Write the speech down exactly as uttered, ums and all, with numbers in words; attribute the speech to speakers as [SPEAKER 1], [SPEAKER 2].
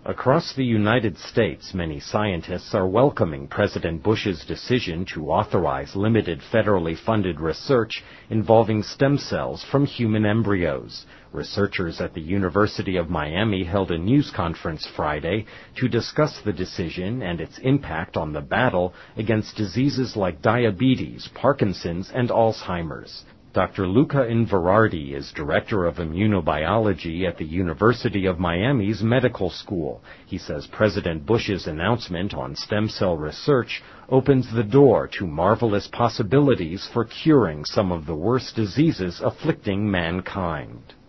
[SPEAKER 1] Across the United States, many scientists are welcoming President Bush's decision to authorize limited federally funded research involving stem cells from human embryos. Researchers at the University of Miami held a news conference Friday to discuss the decision and its impact on the battle against diseases like diabetes, Parkinson's, and Alzheimer's. Doctor Luca Inverardi is Director of Immunobiology at the University of Miami's Medical School. He says President Bush's announcement on stem cell research opens the door to marvelous possibilities for curing some of the worst diseases afflicting mankind.